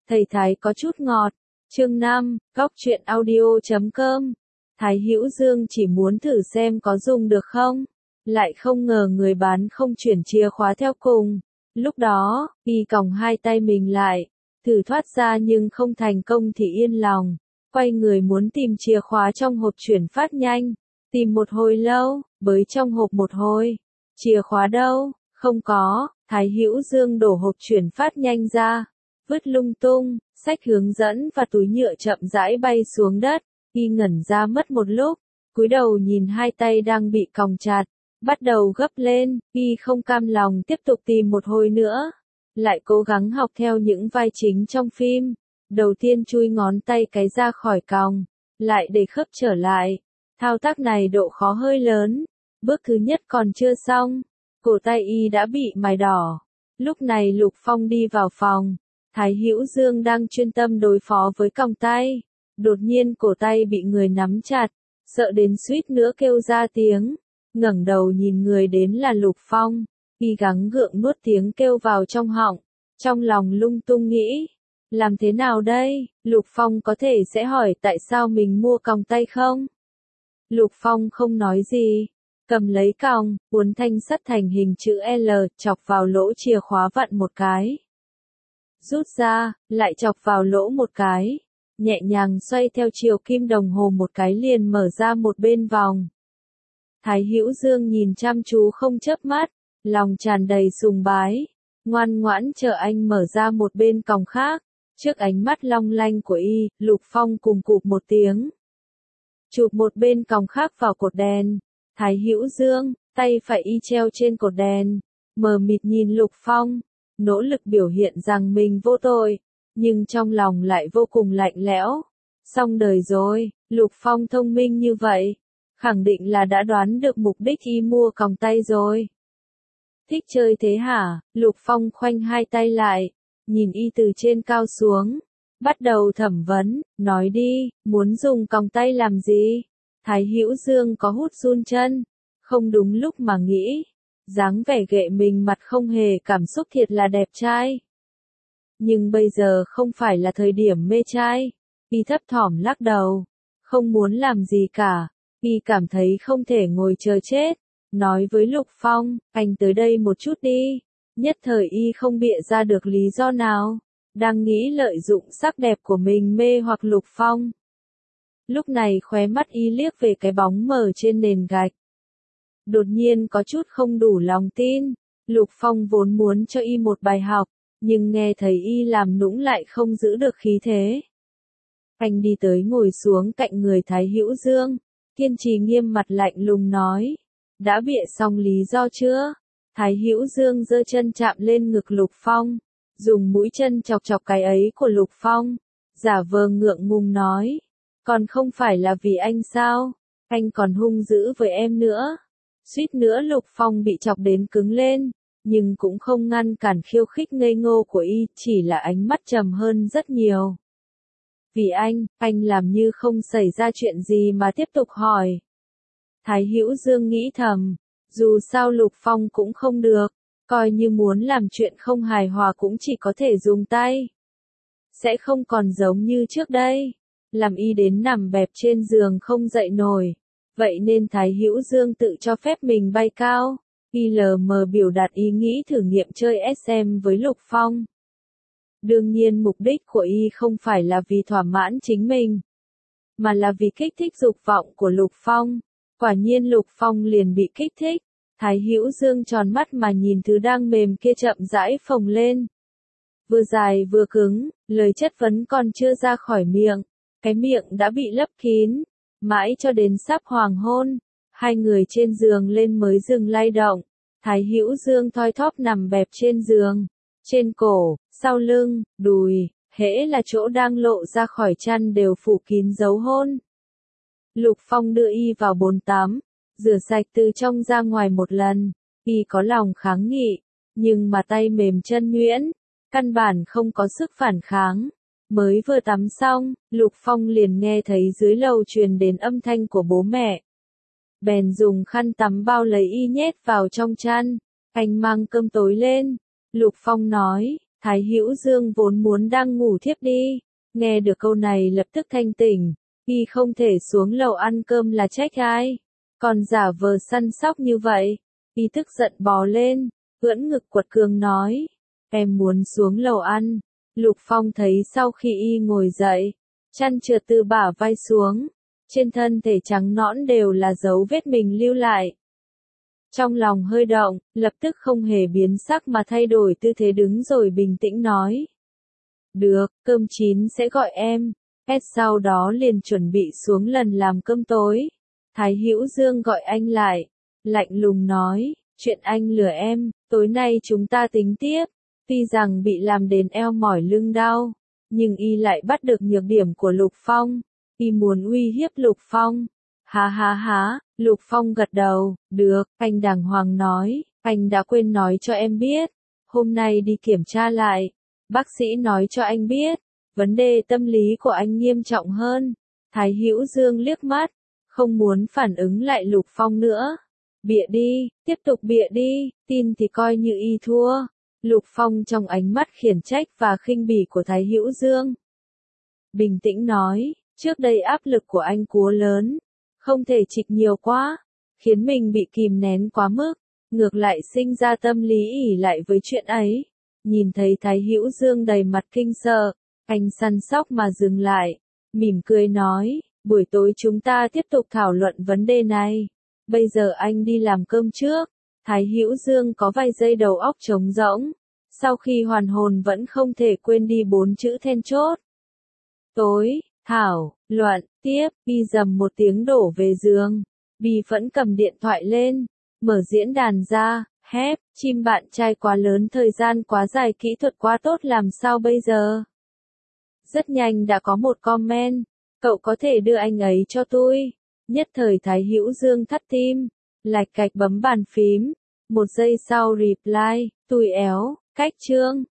Thầy Thái có chút ngọt. Chương 5, Góc truyện audio.com. Thái Hữu Dương chỉ muốn thử xem có dùng được không. Lại không ngờ người bán không chuyển chìa khóa theo cùng. Lúc đó, y còng hai tay mình lại, thử thoát ra nhưng không thành công thì yên lòng. Quay người muốn tìm chìa khóa trong hộp chuyển phát nhanh. Tìm một hồi lâu, bới trong hộp một hồi. Chìa khóa đâu? Không có. Thái Hữu Dương đổ hộp chuyển phát nhanh ra, vứt lung tung, sách hướng dẫn và túi nhựa chậm rãi bay xuống đất. Y ngẩn ra mất một lúc, cúi đầu nhìn hai tay đang bị còng chặt, bắt đầu gấp lên. Y không cam lòng tiếp tục tìm một hồi nữa, lại cố gắng học theo những vai chính trong phim. Đầu tiên chui ngón tay cái ra khỏi còng, lại để khớp trở lại. Thao tác này độ khó hơi lớn. Bước thứ nhất còn chưa xong, cổ tay y đã bị mài đỏ. Lúc này Lục Phong đi vào phòng. Thái Hữu Dương đang chuyên tâm đối phó với còng tay. Đột nhiên cổ tay bị người nắm chặt, sợ đến suýt nữa kêu ra tiếng. Ngẩng đầu nhìn người đến là Lục Phong, y gắng gượng nuốt tiếng kêu vào trong họng. Trong lòng lung tung nghĩ, làm thế nào đây? Lục Phong có thể sẽ hỏi tại sao mình mua còng tay không? Lục Phong không nói gì, cầm lấy còng, uốn thanh sắt thành hình chữ L, chọc vào lỗ chìa khóa vặn một cái. Rút ra, lại chọc vào lỗ một cái. Nhẹ nhàng xoay theo chiều kim đồng hồ một cái liền mở ra một bên vòng. Thái Hữu Dương nhìn chăm chú không chớp mắt, lòng tràn đầy sùng bái. Ngoan ngoãn chờ anh mở ra một bên còng khác. Trước ánh mắt long lanh của y, Lục Phong cùng cụp một tiếng, chụp một bên còng khác vào cột đèn. Thái Hữu Dương, tay phải y treo trên cột đèn, mờ mịt nhìn Lục Phong, nỗ lực biểu hiện rằng mình vô tội, nhưng trong lòng lại vô cùng lạnh lẽo. Xong đời rồi. Lục Phong thông minh như vậy, khẳng định là đã đoán được mục đích y mua còng tay rồi. Thích chơi thế hả? Lục Phong khoanh hai tay lại, nhìn y từ trên cao xuống, bắt đầu thẩm vấn. Nói đi, muốn dùng còng tay làm gì? Thái Hữu Dương có hút run chân, không đúng lúc mà nghĩ. Dáng vẻ ghệ mình mặt không hề cảm xúc thiệt là đẹp trai. Nhưng bây giờ không phải là thời điểm mê trai. Y thấp thỏm lắc đầu, không muốn làm gì cả. Y cảm thấy không thể ngồi chờ chết. Nói với Lục Phong, anh tới đây một chút đi. Nhất thời y không bịa ra được lý do nào. Đang nghĩ lợi dụng sắc đẹp của mình mê hoặc Lục Phong. Lúc này khóe mắt y liếc về cái bóng mờ trên nền gạch. Đột nhiên có chút không đủ lòng tin. Lục Phong vốn muốn cho y một bài học, nhưng nghe thấy y làm nũng lại không giữ được khí thế. Anh đi tới ngồi xuống cạnh người Thái Hữu Dương, kiên trì nghiêm mặt lạnh lùng nói. Đã bịa xong lý do chưa? Thái Hữu Dương giơ chân chạm lên ngực Lục Phong, dùng mũi chân chọc chọc cái ấy của Lục Phong, giả vờ ngượng ngùng nói. Còn không phải là vì anh sao? Anh còn hung dữ với em nữa. Suýt nữa Lục Phong bị chọc đến cứng lên, nhưng cũng không ngăn cản khiêu khích ngây ngô của y, chỉ là ánh mắt trầm hơn rất nhiều. Vì anh làm như không xảy ra chuyện gì mà tiếp tục hỏi. Thái Hữu Dương nghĩ thầm, dù sao Lục Phong cũng không được, coi như muốn làm chuyện không hài hòa cũng chỉ có thể dùng tay. Sẽ không còn giống như trước đây, làm y đến nằm bẹp trên giường không dậy nổi. Vậy nên Thái Hữu Dương tự cho phép mình bay cao. Y lờ mờ biểu đạt ý nghĩ thử nghiệm chơi SM với Lục Phong. Đương nhiên mục đích của y không phải là vì thỏa mãn chính mình, mà là vì kích thích dục vọng của Lục Phong. Quả nhiên Lục Phong liền bị kích thích. Thái Hữu Dương tròn mắt mà nhìn thứ đang mềm kia chậm rãi phồng lên. Vừa dài vừa cứng, lời chất vấn còn chưa ra khỏi miệng. Cái miệng đã bị lấp kín. Mãi cho đến sắp hoàng hôn, hai người trên giường lên mới dừng lay động. Thái Hữu Dương thoi thóp nằm bẹp trên giường. Trên cổ, sau lưng, đùi, hễ là chỗ đang lộ ra khỏi chăn đều phủ kín dấu hôn. Lục Phong đưa y vào bồn tắm, rửa sạch từ trong ra ngoài một lần. Y có lòng kháng nghị, nhưng mà tay mềm chân nhuyễn, căn bản không có sức phản kháng. Mới vừa tắm xong, Lục Phong liền nghe thấy dưới lầu truyền đến âm thanh của bố mẹ. Bèn dùng khăn tắm bao lấy y nhét vào trong chăn. Anh mang cơm tối lên. Lục Phong nói, Thái Hữu Dương vốn muốn đang ngủ thiếp đi, nghe được câu này lập tức thanh tỉnh, y không thể xuống lầu ăn cơm là trách ai, còn giả vờ săn sóc như vậy, y tức giận bò lên, ưỡn ngực quật cường nói, em muốn xuống lầu ăn. Lục Phong thấy sau khi y ngồi dậy, chăn trượt từ bả vai xuống, trên thân thể trắng nõn đều là dấu vết mình lưu lại. Trong lòng hơi động, lập tức không hề biến sắc mà thay đổi tư thế đứng rồi bình tĩnh nói. Được, cơm chín sẽ gọi em. Sau đó liền chuẩn bị xuống lần làm cơm tối. Thái Hữu Dương gọi anh lại, lạnh lùng nói, chuyện anh lừa em, tối nay chúng ta tính tiếp. Tuy rằng bị làm đến eo mỏi lưng đau, nhưng y lại bắt được nhược điểm của Lục Phong, y muốn uy hiếp Lục Phong. Ha ha ha, Lục Phong gật đầu, được, anh đàng hoàng nói, anh đã quên nói cho em biết, hôm nay đi kiểm tra lại, bác sĩ nói cho anh biết, vấn đề tâm lý của anh nghiêm trọng hơn. Thái Hữu Dương liếc mắt, không muốn phản ứng lại Lục Phong nữa. Bịa đi, tiếp tục bịa đi, tin thì coi như y thua. Lục Phong trong ánh mắt khiển trách và khinh bỉ của Thái Hữu Dương. Bình tĩnh nói, trước đây áp lực của anh quá lớn, không thể chịu nhiều quá, khiến mình bị kìm nén quá mức, ngược lại sinh ra tâm lý ỷ lại với chuyện ấy. Nhìn thấy Thái Hữu Dương đầy mặt kinh sợ, anh săn sóc mà dừng lại, mỉm cười nói, buổi tối chúng ta tiếp tục thảo luận vấn đề này. Bây giờ anh đi làm cơm trước. Thái Hữu Dương có vài giây đầu óc trống rỗng, sau khi hoàn hồn vẫn không thể quên đi 4 chữ then chốt. Tối, thảo, luận, tiếp, Bi dầm một tiếng đổ về giường. Bi vẫn cầm điện thoại lên, mở diễn đàn ra, hép, chim bạn trai quá lớn thời gian quá dài kỹ thuật quá tốt làm sao bây giờ? Rất nhanh đã có một comment, cậu có thể đưa anh ấy cho tôi. Nhất thời Thái Hữu Dương thắt tim, lạch cạch bấm bàn phím. Một giây sau reply, tui éo, cách chương.